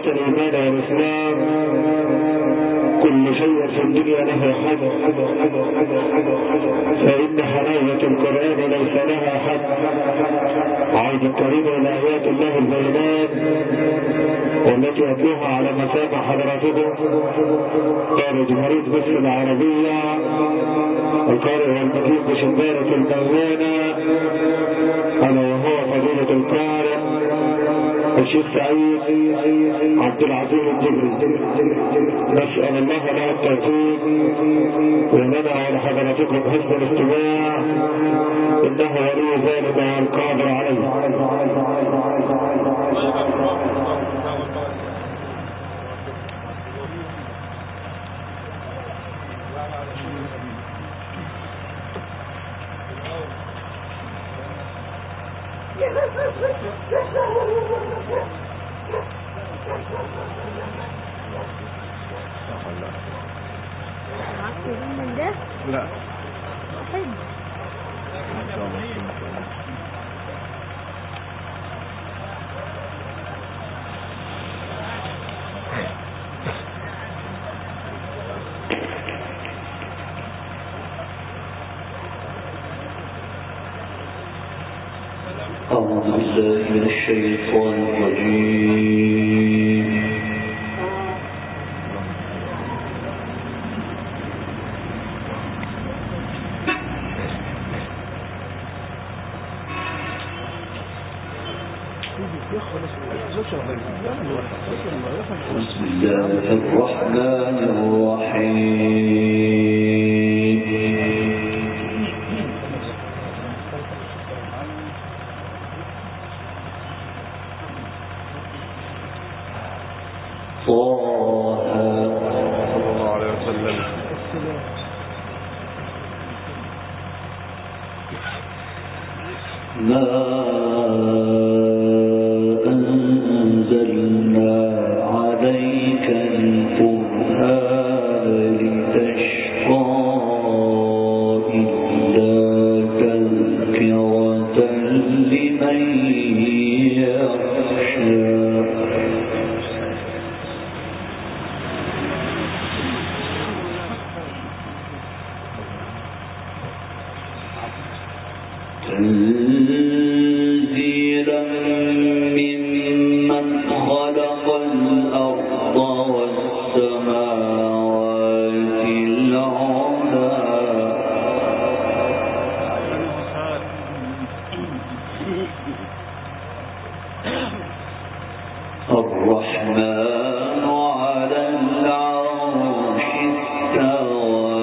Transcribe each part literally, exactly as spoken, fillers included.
الإيمان والإسلام كل شيء في الدنيا له حد، فإن حلاوة القرآن ليس لها حد. عود الكريم إلى آيات الله البينات والتي أتلوها على مسامع حضراتكم قارئ جمهورية مصر العربية القارئ والمجيب بشبارة المولانا ألا وهو فضيلة القارئ الشيخ سعيد عبد العزيز الجبري. نسأل الله له التوفيق ولنا ولحضراتكم حسن الاستماع إنه ولي ذلك والقادر عليه. من ده؟ لا واحد أعوذ بالله من الشيطان الرجيم. بسم الله الرحمن الرحيم. طه صلى الله عليه وسلم. ما أنزلنا عليك القرآن لتشقى إلا تذكرة لمن يخشى. تنزيلا ممن خلق الأرض والسماوات العلى. الرحمن على العرش استوى.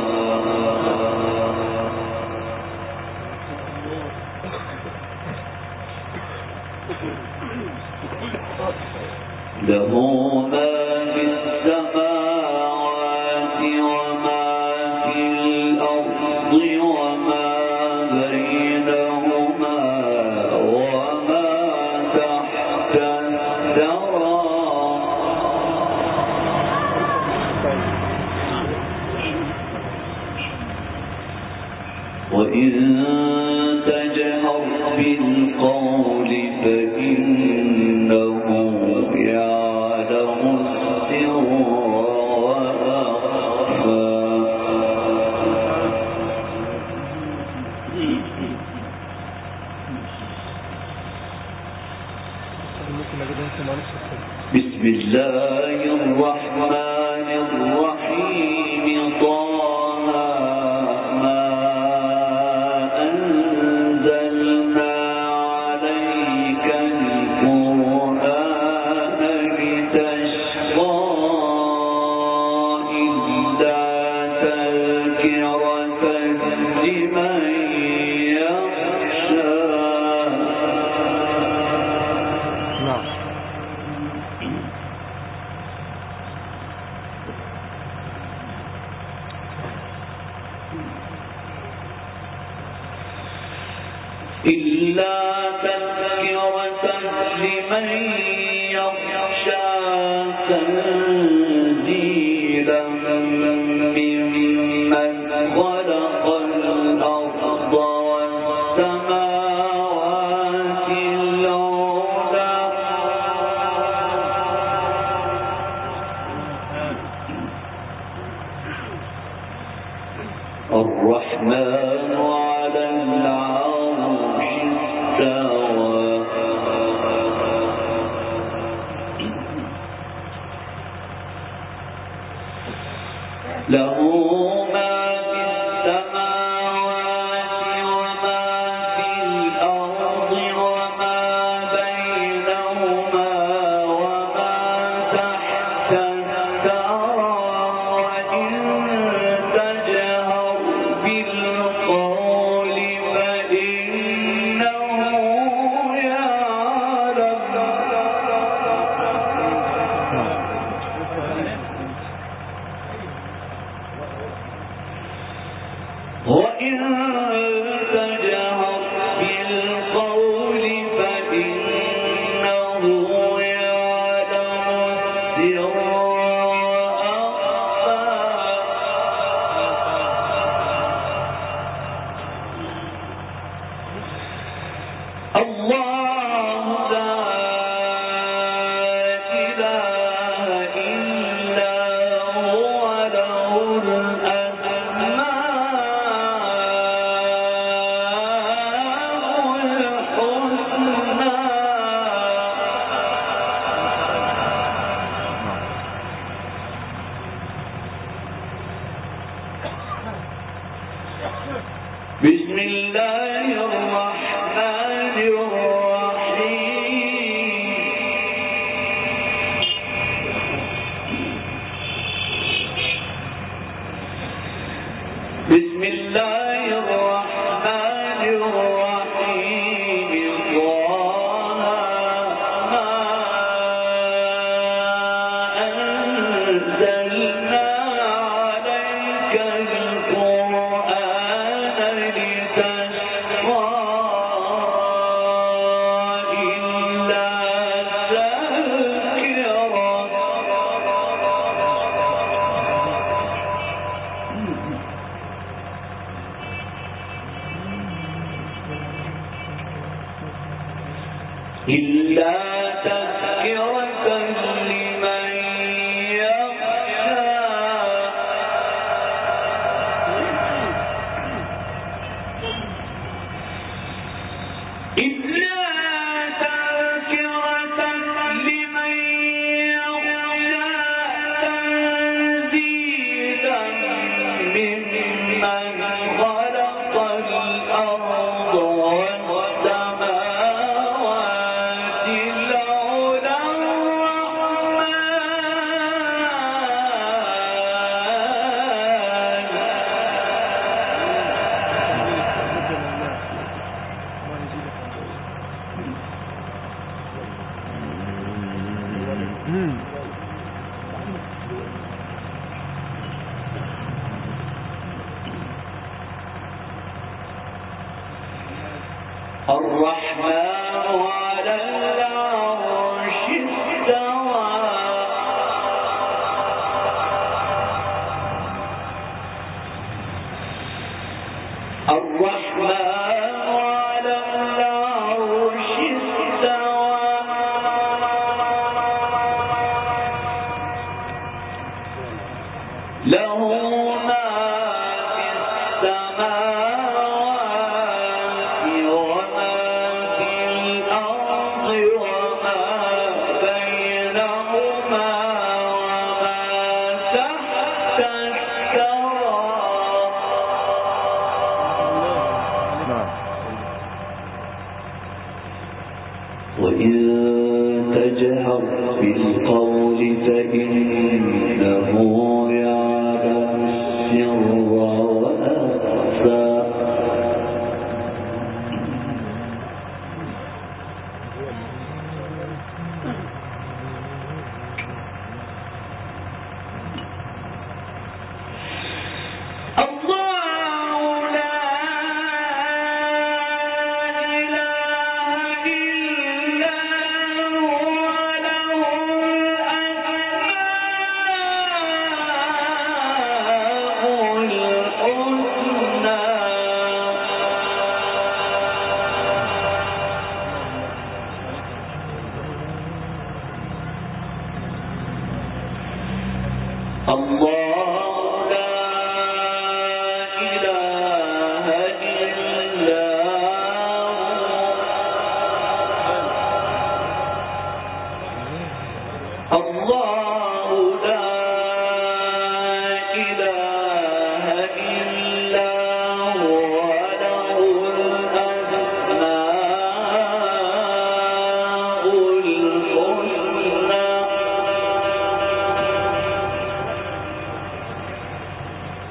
له ما في السماوات وما في الأرض وما بينهما وما تحت الثرى. وإن تجهر بالقول فإنه يعلم السر وأخفى. بسم الله الرحمن الرحيم. طه ما أنزلنا عليك القرآن لتشقى إلا تذكرة لمن يخشى. نعم. إلا تذكرة لمن يخشى. تنزيلا ممن خلق الأرض والسماوات العلى. له ما في السماوات وما في الأرض وما بينهما وما تحت الثرى وإن تجهر بالقول فإنه يعلم وإن تجهر بالقول فإنه يعلم السر وأخفى الله لا إله إلا هو له الأسماء الحسنى بسم الله الرحمن الرحيم بسم الله الرحمن الرحيم طه ما أنزلنا عليك القرآن لتشقى إلا إلا تذكرة لمن يخشى إلا تذكرة لمن يخشى تنزيلا ممن خلق الأرض والسماوات العلى الرحمن على العرش استوى الرحمن على العرش استوى له ما في السماوات وما في الأرض وما بينهما وما تحت الثرى وإن تجهر بالقول فإنه يعلم السر وأخفى الله لا إله إلا هو له الله لا إله إلا هو الله لا إله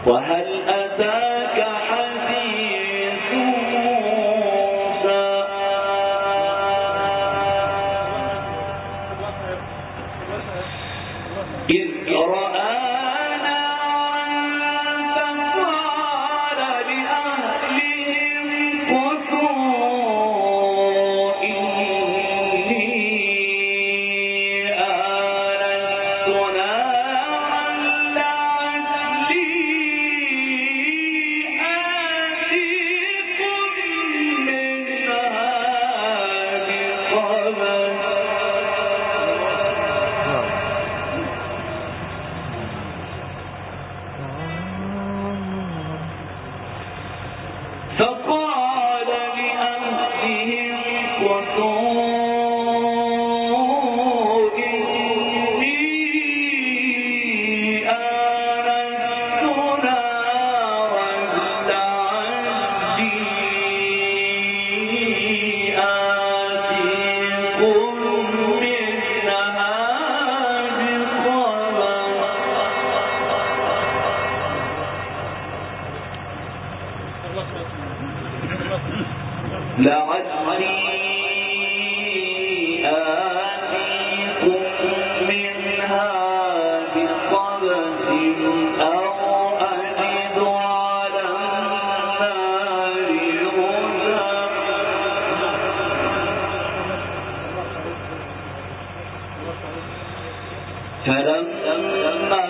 وهل أتاك حديث موسى إذ رأى فقال لأهلهم كثوا إني آنست نارا لعلي آتيكم منها لعلي آتيكم منها بقبس أو أجد على النار هدى فلما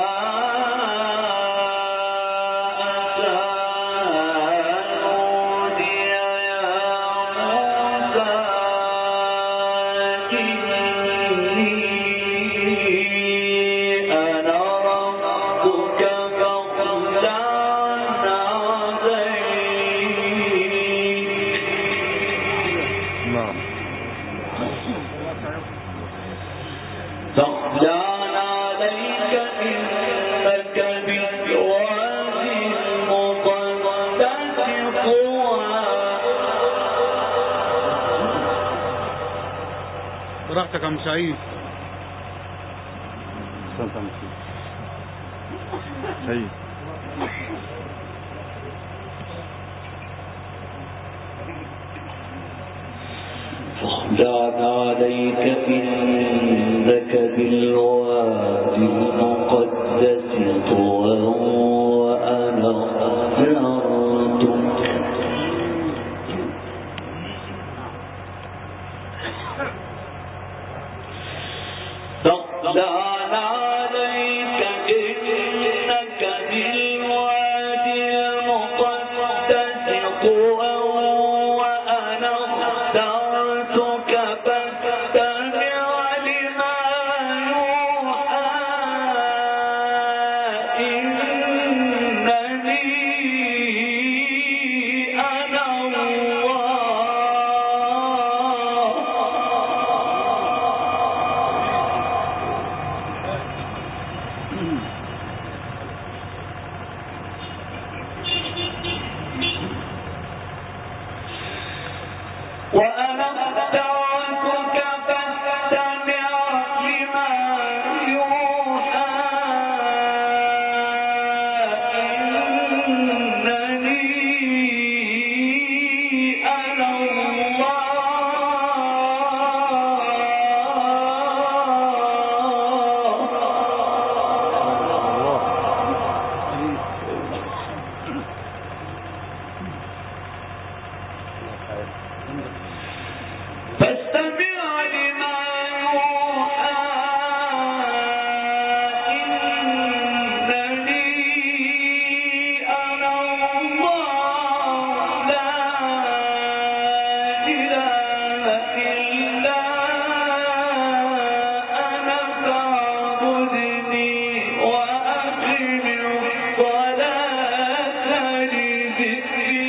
فاخلعن عليك إنك بالوادي المقدس طوى براحتك يا ام سعيد. سعيد فاخلعن عليك إنك بالوادي المقدس طوى وأنا اخترتك فاخلعن عليك إنك بالوادي المقدس طوى وأنا اخترتك فاستمع لما يوحى إنني أنا الله وأنا اخترتك فاستمع لما يوحى إنني أنا فاستمع لما يوحى إنني أنا الله لا إله إلا أنا فاعبدني وأقم الصلاة لذكري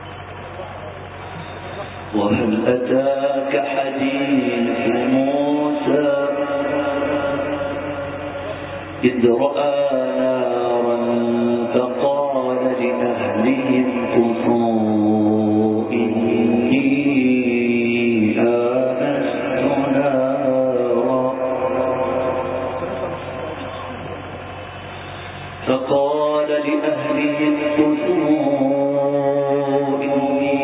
وهل أتاك حديث موسى إذ رأى نارا فقال لأهلهم كثوا إني آنست نارا فقال لأهلهم كثوا إني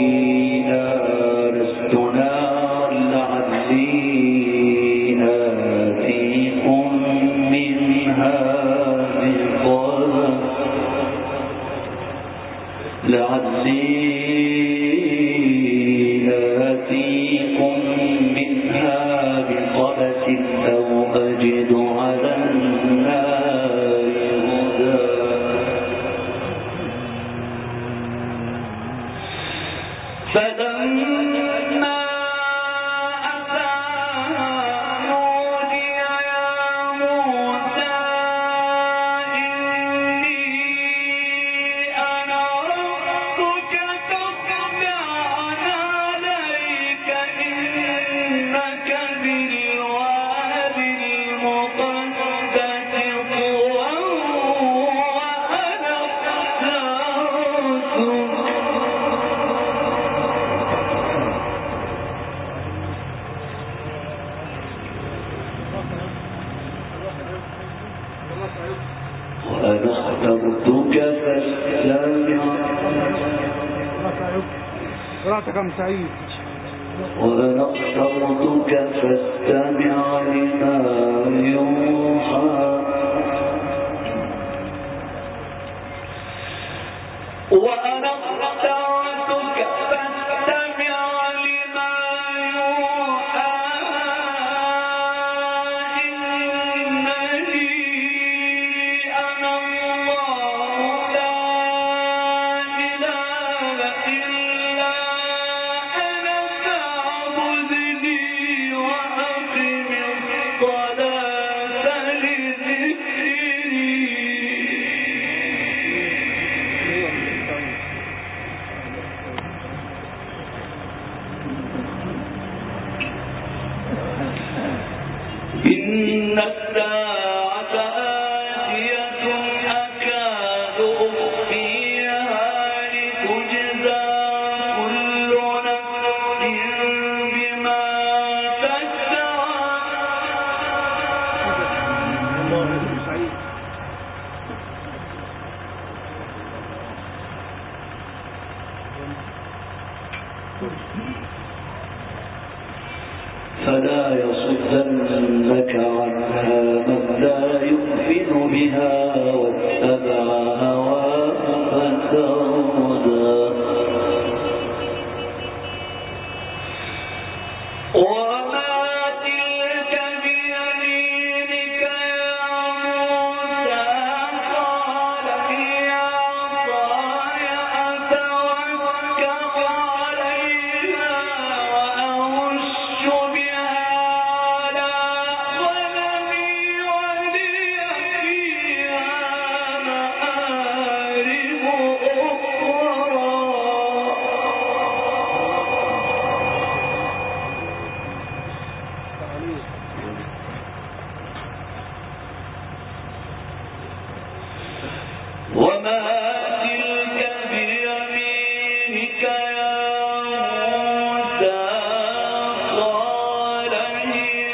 آنست نارا لعلي آتيكم منها بقبس لعلي آتيكم منها بقبس أو أجد على النار هدى فلما وأنا اخترتك فاستمع قراءتك يا سعيد. وأنا اخترتك فاستمع لما يوحى وأنا اخترتك فاستمع لما يوحى إنني أنا الله لا إله إلا أنا فاعبدني وأقم الصلاة لذكري. إن الساعة آتية أكاد أخفيها لتجزى كل نفس بما تسعى فلا يصدنك عنها من لا يؤمن بها واتبع هواه فتردى وما تلك بيمينك يا موسى قال هي عصاي أتوكأ عليها وأهش بها على غنمي ولي فيها مآرب أخرى. وما تلك بيمينك يا موسى قال هي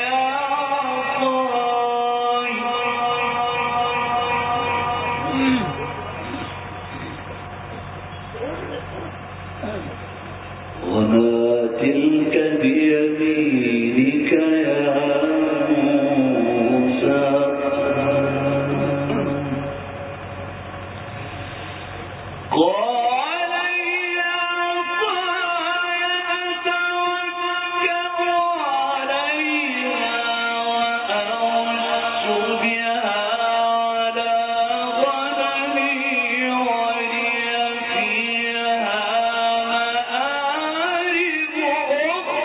عصاي وما تلك بيمينك يا موسى قال هي عصاي أتوكأ عليها وأهش بها على غنمي ولي فيها مآرب أخرى.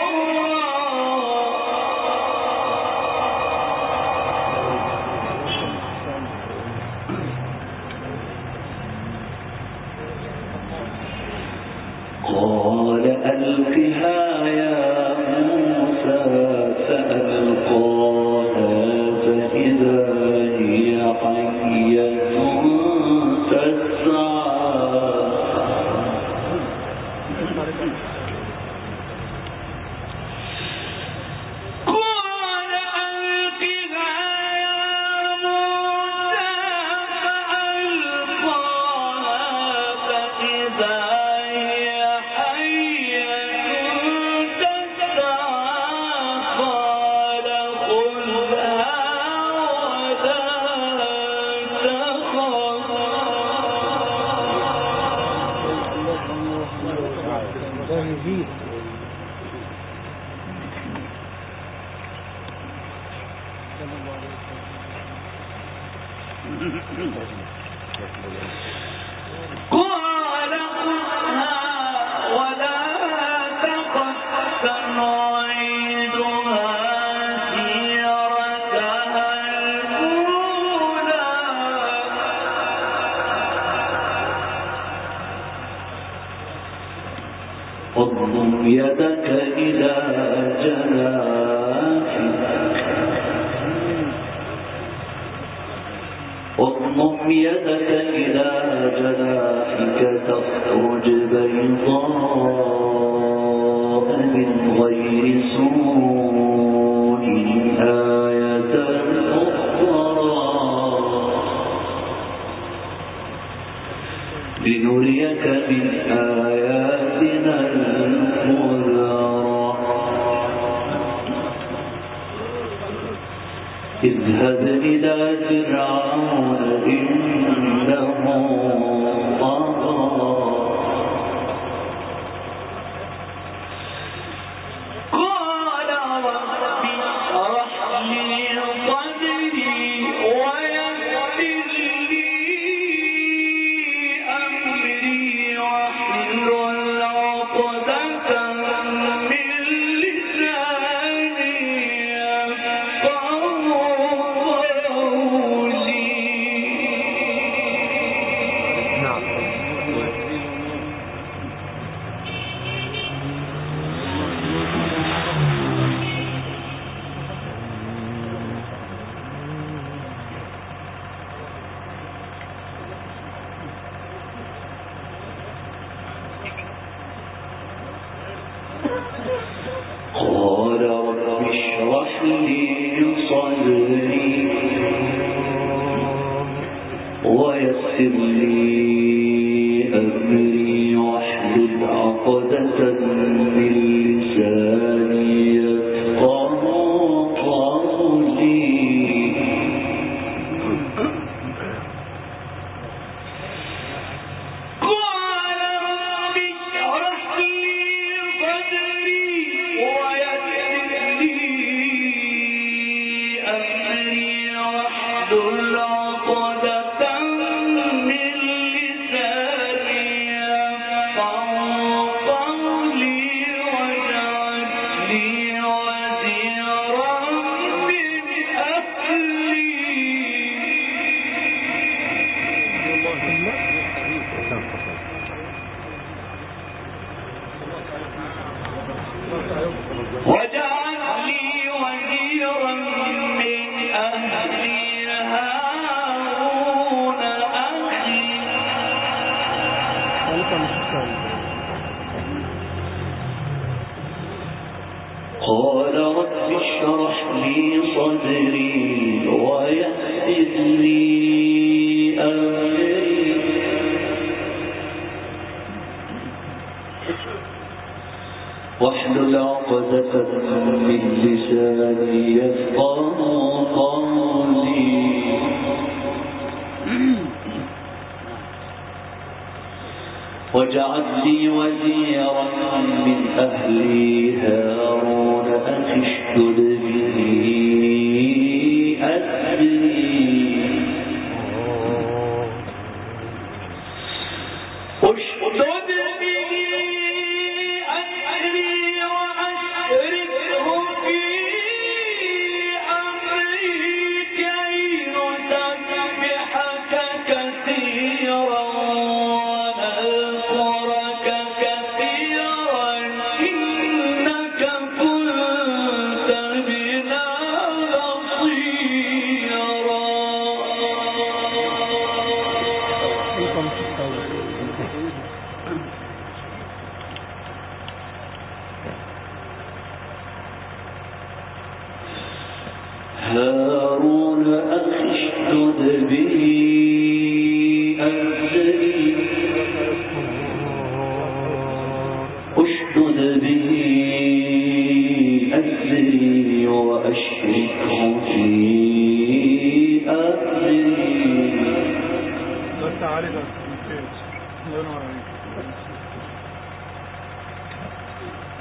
يزيد. قال خذها ولا تخف سنعيدها سيرتها الأولى واضم يدك إلى جناحك واضم يدك إلى جناحك تخرج بيضاء من غير سوء آية أخرى لنريك من آياتنا الكبرى اذهب إلى فرعون إنه طغى قال رب اشرح لي صدري ويسر لي أمري واحلل عقدة من لساني يفقهوا قولي. قال رب اشرح لي صدري ويسر لي أمري واحلل عقدة من لساني يفقهوا قولي. قال رب اشرح لي صدري ويسر لي أمري واحلل عقدة من لساني يفقهوا قولي واجعل لي وزيرا من أهلي واجعل لي وزيرا من أهلي هارون أخي قال رب اشرح لي صدري ويسر لي أمري واحلل عقدة من لساني يفقهوا قولي. واجعل لي وزيرا من أهلي هارون أخي اشدد به أزري اشدد به أزري وأشركه في أمري كي نسبحك كثيرا ونذكرك كثيرا إنك كنت بنا هارون أخي اشدد به أزري اشدد به أزري وأشركه في أمري. ده انت عارف ممتاز. الله ينور عليك.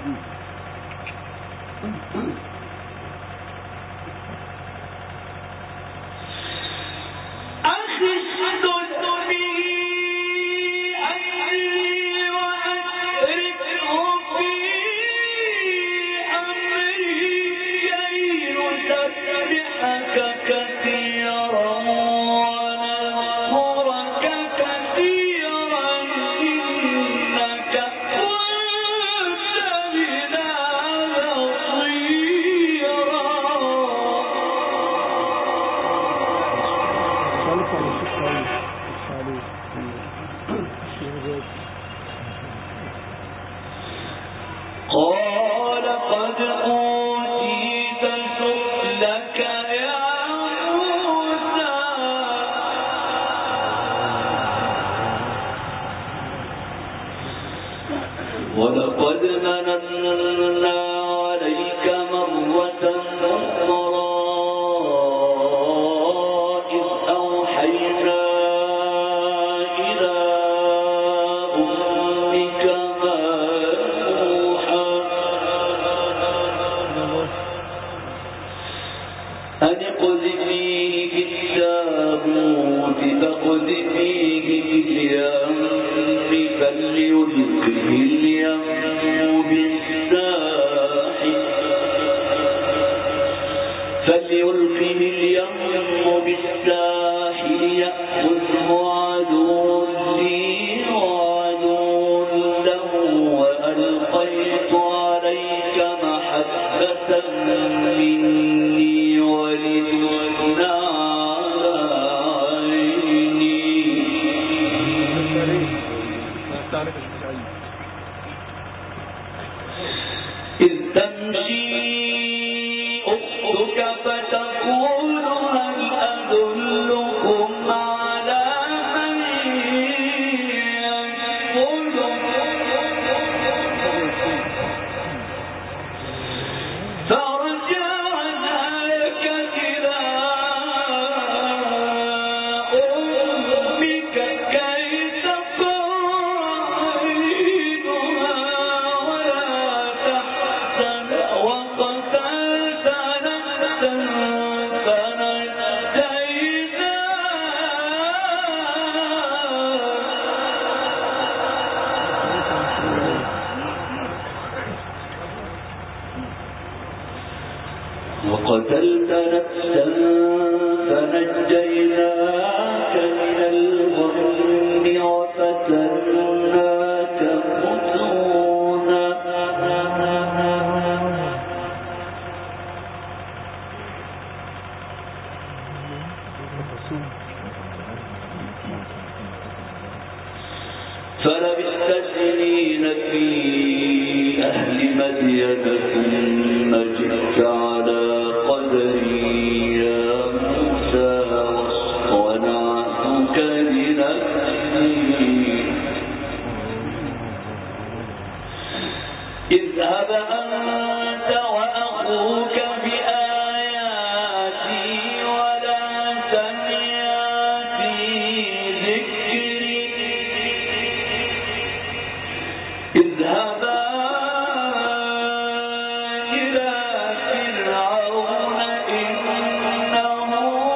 ولقد مننا عليك مرة أخرى إذ أوحينا إلى أمك ما يوحى أن اقذفيه في التابوت فاقذفيه في اليم فليلقه اليم بالساحل فليلقه اليم بالساحل يأخذه عدو لي وعدو له وألقيت عليك محبة مني ولتصنع على عيني إذ تمشي أختك فتقول هل أدلكم على من يكفله فرجعناك إلى أمك كي تقر عينها ولا تحزن وقتلت نفسا وقتلت نفسا فنجيناك من الغم وفتناك فتونا فلبثت سنين في أهل مدين ثم جئت على قدري يا موسى واصطنعتك لنفسي اذهب أنت وأخوك بآياتي ولا تنيا في ذكري اذهبا إلى فرعون إنه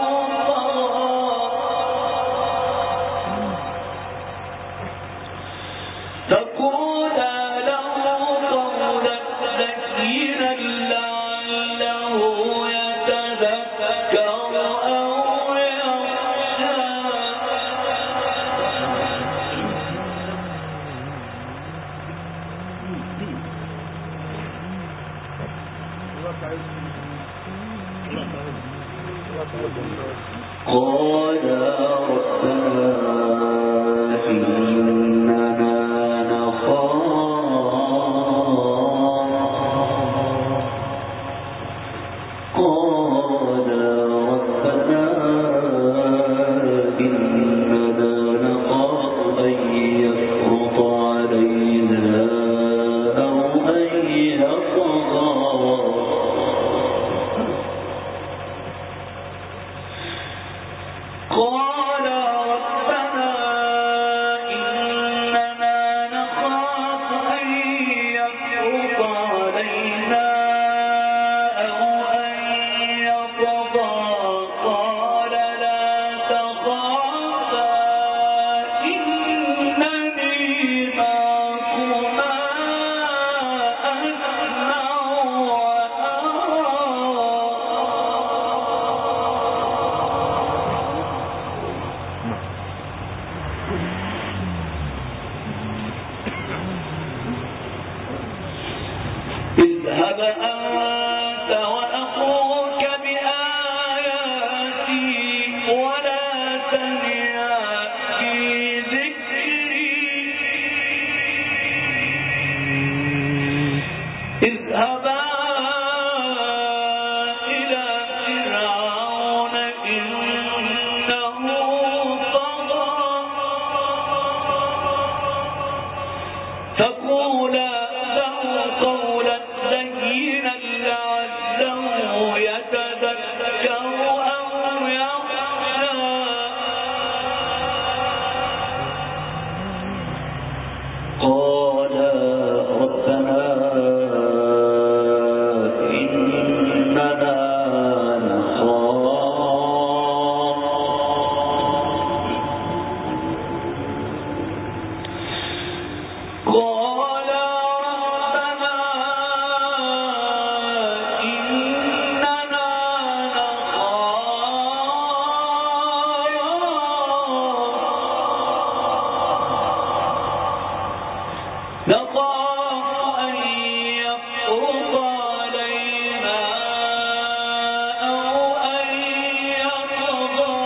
طغى فقولا له قولا لينا لعله يتذكر أو يخشى قال ربنا إننا نخاف قال ربنا إننا نخاف أن يفرط علينا أو أن يطغى قال اذهب أنت وأخوك بآياتي ولا تنيا في ذكري اذهبا إلى فرعون إنه طغى فقولا له قولا لينا لعله يتذكر أو يخشى قال ربنا إننا نخاف قال ربنا إننا نخاف نخاف أن يفرط علينا أو أن يطغى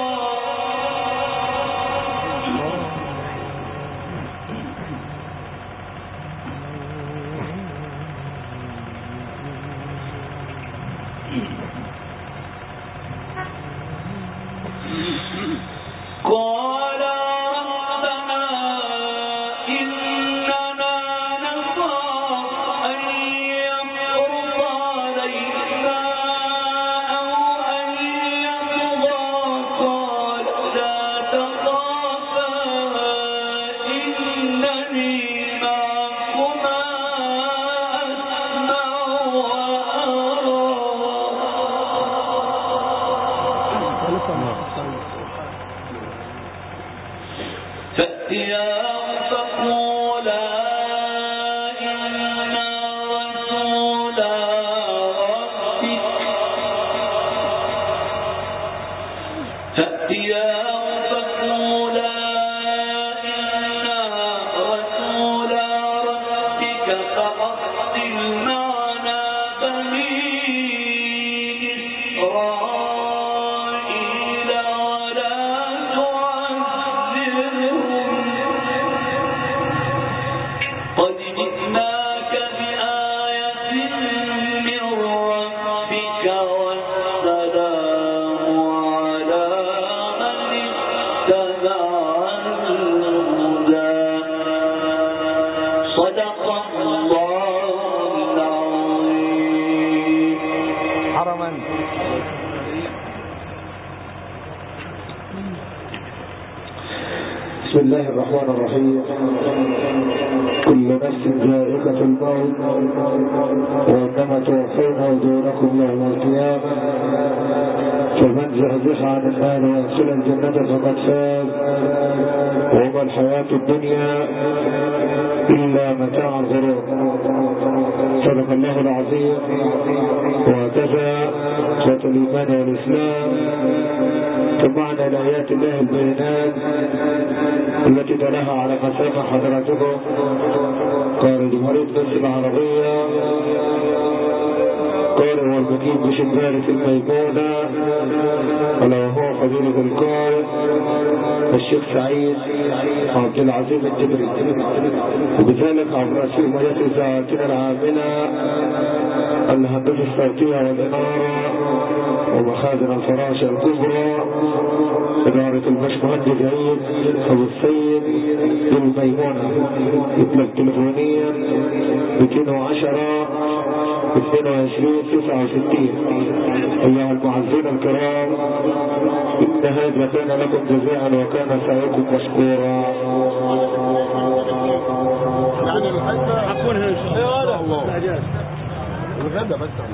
قال ربنا إننا نخاف أن يفرط علينا أو أن يطغى قال لا تخافا إنني معكما أسمع وأرى فأتياه فقولا إنا رسولا ربك فأتياه فقولا إنا رسولا ربك فأرسل معنا بني إسرائيل ولا تعذبهم قد جئناك بآية من ربك والسلام على من اتبع الهدى صدق الله العظيم حرما. بسم الله الرحمن الرحيم. كل نفس ذائقة الموت وإنما توفون أجوركم يوم القيامة فمن زحزح عن النار ويدخل الجنة فقد فاز وما الحياة الدنيا إلا متاع الغرور. صدق الله العظيم. وهكذا إخوة الإيمان والإسلام تبعنا لآيات الله البينات التي تلاها على مسافة حضراتكم قارئ مريض بس العربية قارئ والمجيب بشبارة الميمونة ألا وهو فضيلة القارئ الشيخ سعيد عبد العزيز الجبري وبذلك عبر مسؤولية إذاعتنا العاملة الهندسة الصوتية والإنارة ومخازن الفراشة الكبرى إدارة الباشمهندس عيد أبو السيد للميمونة يطلب تليفونيا مئتين وعشرة اثنين وعشرين تسعة وستين. أيها المعزين الكرام إن هذا كان لكم جزاء وكان سعيكم مشكورا. يعني الحاجة حقونها إن شاء الله الغدا بس.